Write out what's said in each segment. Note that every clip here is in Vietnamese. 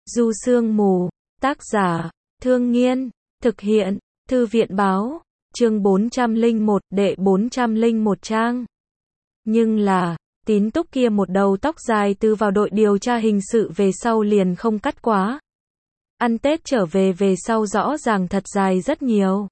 Du Sương Mù, tác giả, Thương Nghiên, thực hiện, Thư viện báo, chương 401, đệ 401 trang. Nhưng là, Tín Túc kia một đầu tóc dài từ vào đội điều tra hình sự về sau liền không cắt quá. Ăn Tết trở về sau rõ ràng thật dài rất nhiều.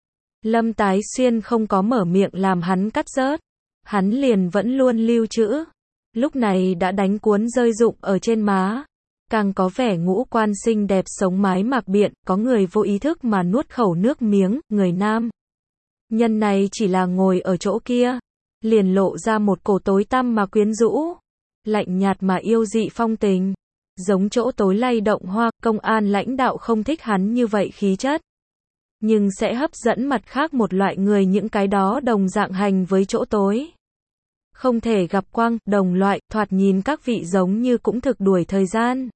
Lâm Tái Xuyên không có mở miệng làm hắn cắt rớt. Hắn liền vẫn luôn lưu trữ. Lúc này đã đánh cuốn rơi rụng ở trên má. Càng có vẻ ngũ quan xinh đẹp sống mái mặc biện, có người vô ý thức mà nuốt khẩu nước miếng, người nam. Nhân này chỉ là ngồi ở chỗ kia. Liền lộ ra một cổ tối tăm mà quyến rũ. Lạnh nhạt mà yêu dị phong tình. Giống chỗ tối lay động hoa, công an lãnh đạo không thích hắn như vậy khí chất. Nhưng sẽ hấp dẫn mặt khác một loại người những cái đó đồng dạng hành với chỗ tối. Không thể gặp quang, đồng loại, thoạt nhìn các vị giống như cũng thực đuổi thời gian.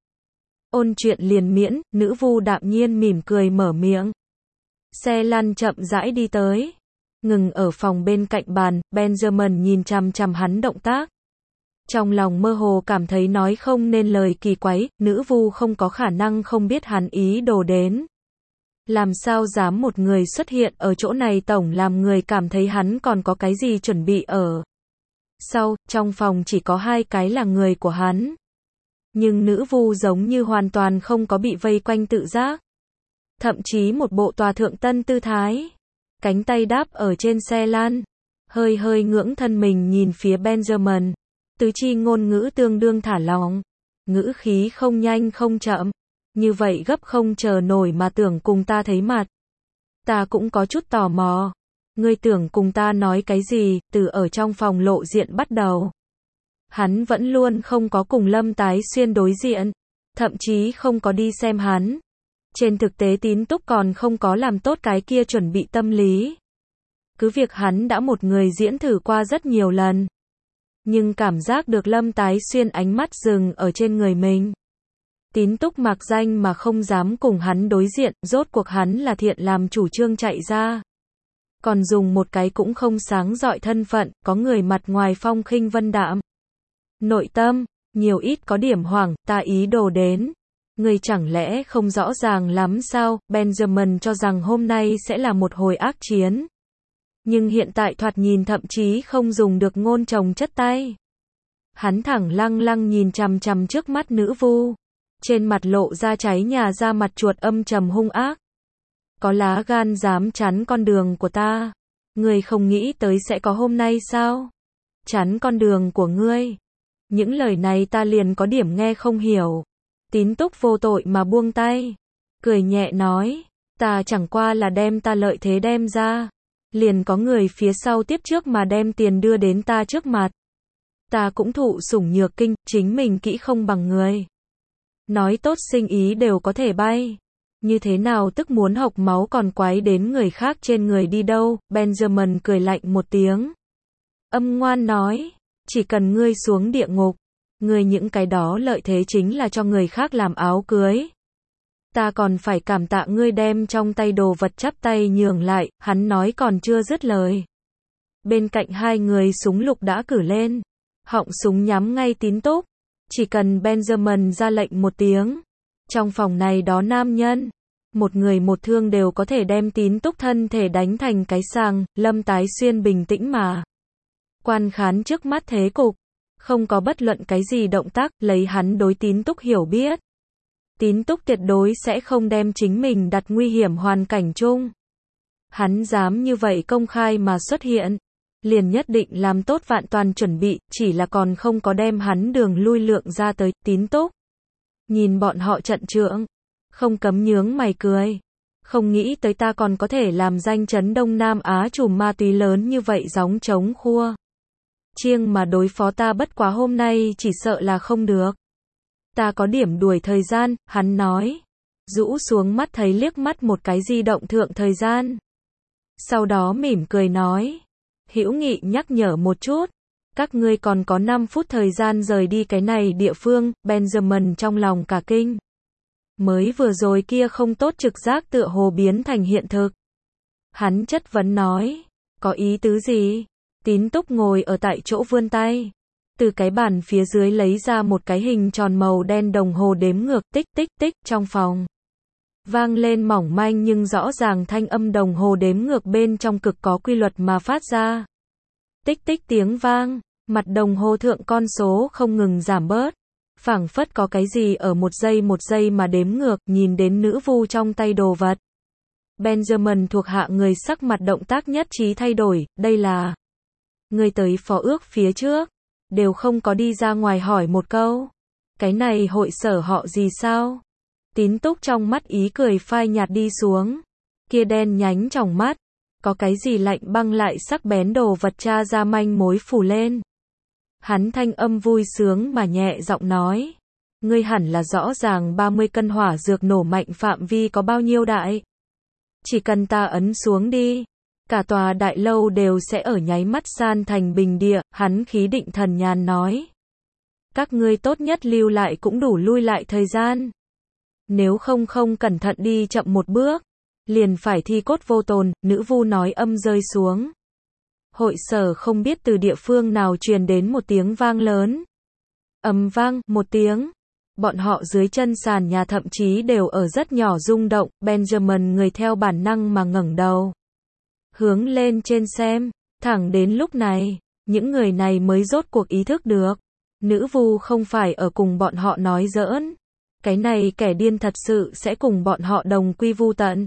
Ôn chuyện liền miễn, nữ vu đạm nhiên mỉm cười mở miệng. Xe lăn chậm rãi đi tới. Ngừng ở phòng bên cạnh bàn, Benjamin nhìn chằm chằm hắn động tác. Trong lòng mơ hồ cảm thấy nói không nên lời kỳ quái, nữ vu không có khả năng không biết hắn ý đồ đến. Làm sao dám một người xuất hiện ở chỗ này tổng làm người cảm thấy hắn còn có cái gì chuẩn bị ở. Sau, trong phòng chỉ có hai cái là người của hắn. Nhưng nữ vu giống như hoàn toàn không có bị vây quanh tự giác. Thậm chí một bộ tòa thượng tân tư thái. Cánh tay đáp ở trên xe lan. Hơi hơi ngưỡng thân mình nhìn phía Benjamin. Tứ chi ngôn ngữ tương đương thả lỏng. Ngữ khí không nhanh không chậm. Như vậy gấp không chờ nổi mà tưởng cùng ta thấy mặt. Ta cũng có chút tò mò. Ngươi tưởng cùng ta nói cái gì, từ ở trong phòng lộ diện bắt đầu. Hắn vẫn luôn không có cùng Lâm Tái Xuyên đối diện. Thậm chí không có đi xem hắn. Trên thực tế Tín Túc còn không có làm tốt cái kia chuẩn bị tâm lý. Cứ việc hắn đã một người diễn thử qua rất nhiều lần. Nhưng cảm giác được Lâm Tái Xuyên ánh mắt dừng ở trên người mình. Tín Túc mặc danh mà không dám cùng hắn đối diện, rốt cuộc hắn là thiện làm chủ trương chạy ra. Còn dùng một cái cũng không sáng rọi thân phận, có người mặt ngoài phong khinh vân đạm. Nội tâm, nhiều ít có điểm hoảng, ta ý đồ đến. Người chẳng lẽ không rõ ràng lắm sao, Benjamin cho rằng hôm nay sẽ là một hồi ác chiến. Nhưng hiện tại thoạt nhìn thậm chí không dùng được ngôn chồng chất tay. Hắn thẳng lăng lăng nhìn chằm chằm trước mắt nữ vu. Trên mặt lộ ra cháy nhà ra mặt chuột âm trầm hung ác. Có lá gan dám chắn con đường của ta. Ngươi không nghĩ tới sẽ có hôm nay sao? Chắn con đường của ngươi. Những lời này ta liền có điểm nghe không hiểu. Tín Túc vô tội mà buông tay. Cười nhẹ nói. Ta chẳng qua là đem ta lợi thế đem ra. Liền có người phía sau tiếp trước mà đem tiền đưa đến ta trước mặt. Ta cũng thụ sủng nhược kinh, chính mình kỹ không bằng người. Nói tốt sinh ý đều có thể bay. Như thế nào tức muốn hộc máu còn quái đến người khác trên người đi đâu, Benjamin cười lạnh một tiếng. Âm ngoan nói, chỉ cần ngươi xuống địa ngục, ngươi những cái đó lợi thế chính là cho người khác làm áo cưới. Ta còn phải cảm tạ ngươi đem trong tay đồ vật chắp tay nhường lại, hắn nói còn chưa dứt lời. Bên cạnh hai người súng lục đã cử lên, họng súng nhắm ngay Tín Túc. Chỉ cần Benjamin ra lệnh một tiếng, trong phòng này đó nam nhân, một người một thương đều có thể đem Tín Túc thân thể đánh thành cái sàng. Lâm Tái Xuyên bình tĩnh mà quan khán trước mắt thế cục, không có bất luận cái gì động tác, lấy hắn đối Tín Túc hiểu biết. Tín Túc tuyệt đối sẽ không đem chính mình đặt nguy hiểm hoàn cảnh chung. Hắn dám như vậy công khai mà xuất hiện, liền nhất định làm tốt vạn toàn chuẩn bị, chỉ là còn không có đem hắn đường lui lượng ra tới. Tín Túc nhìn bọn họ trận trượng, không cấm nhướng mày cười. Không nghĩ tới ta còn có thể làm danh chấn Đông Nam Á trùm ma túy lớn như vậy gióng trống khua chiêng mà đối phó ta, bất quá hôm nay chỉ sợ là không được. Ta có điểm đuổi thời gian, hắn nói. Rũ xuống mắt thấy liếc mắt một cái di động thượng thời gian. Sau đó mỉm cười nói. Hữu nghị nhắc nhở một chút. Các ngươi còn có 5 phút thời gian rời đi cái này địa phương, Benjamin trong lòng cả kinh. Mới vừa rồi kia không tốt trực giác tựa hồ biến thành hiện thực. Hắn chất vấn nói. Có ý tứ gì? Tín Túc ngồi ở tại chỗ vươn tay. từ cái bàn phía dưới lấy ra một cái hình tròn màu đen đồng hồ đếm ngược, tích tích tích, trong phòng vang lên mỏng manh nhưng rõ ràng thanh âm đồng hồ đếm ngược bên trong cực có quy luật mà phát ra. Tích tích tiếng vang, mặt đồng hồ thượng con số không ngừng giảm bớt, phảng phất có cái gì ở một giây mà đếm ngược, nhìn đến nữ vu trong tay đồ vật. Benjamin thuộc hạ người sắc mặt động tác nhất trí thay đổi, đây là người tới phó ước phía trước, đều không có đi ra ngoài hỏi một câu. Cái này hội sở họ gì sao? Tín túc trong mắt ý cười phai nhạt đi xuống. Kia đen nhánh trong mắt, có cái gì lạnh băng lại sắc bén đồ vật tra ra manh mối phủ lên. Hắn thanh âm vui sướng mà nhẹ giọng nói. Ngươi hẳn là rõ ràng 30 cân hỏa dược nổ mạnh phạm vi có bao nhiêu đại. Chỉ cần ta ấn xuống đi, cả tòa đại lâu đều sẽ ở nháy mắt san thành bình địa, hắn khí định thần nhàn nói. Các ngươi tốt nhất lưu lại cũng đủ lui lại thời gian. Nếu không cẩn thận đi chậm một bước, liền phải thi cốt vô tồn, nữ vu nói âm rơi xuống. Hội sở không biết từ địa phương nào truyền đến một tiếng vang lớn. Ầm vang, một tiếng. Bọn họ dưới chân sàn nhà thậm chí đều ở rất nhỏ rung động, Benjamin người theo bản năng mà ngẩng đầu. Hướng lên trên xem, thẳng đến lúc này, những người này mới rốt cuộc ý thức được. Nữ vu không phải ở cùng bọn họ nói giỡn. Cái này kẻ điên thật sự sẽ cùng bọn họ đồng quy vu tận.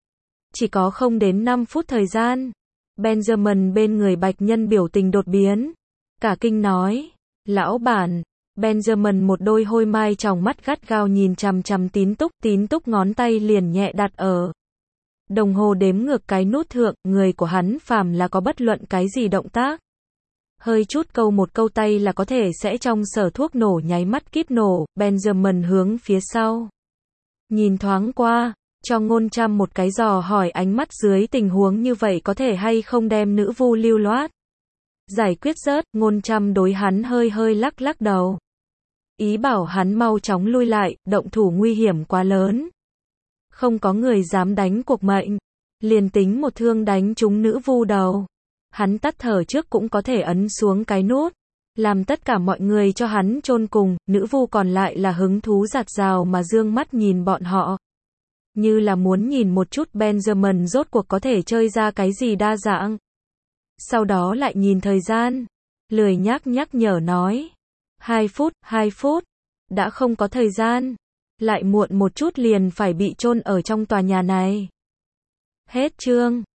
Chỉ có không đến 5 phút thời gian. Benjamin bên người bạch nhân biểu tình đột biến. Cả kinh nói, lão bản. Benjamin một đôi hôi mai tròng mắt gắt gao nhìn chằm chằm tín túc ngón tay liền nhẹ đặt ở đồng hồ đếm ngược cái nút thượng, người của hắn phàm là có bất luận cái gì động tác. Hơi chút câu một câu tay là có thể sẽ trong sở thuốc nổ nháy mắt kíp nổ, Benjamin hướng phía sau. Nhìn thoáng qua, cho Ngôn Trăm một cái dò hỏi ánh mắt dưới tình huống như vậy có thể hay không đem nữ vu lưu loát. Giải quyết rớt, Ngôn Trăm đối hắn hơi lắc đầu. Ý bảo hắn mau chóng lui lại, động thủ nguy hiểm quá lớn. Không có người dám đánh cuộc mệnh. Liền tính một thương đánh trúng nữ vu đầu. Hắn tắt thở trước cũng có thể ấn xuống cái nút. Làm tất cả mọi người cho hắn chôn cùng, nữ vu còn lại là hứng thú giạt rào mà dương mắt nhìn bọn họ. Như là muốn nhìn một chút Benjamin rốt cuộc có thể chơi ra cái gì đa dạng. Sau đó lại nhìn thời gian. Lười nhắc nhở nói. 2 phút. Đã không có thời gian. Lại muộn một chút liền phải bị chôn ở trong tòa nhà này. Hết chương.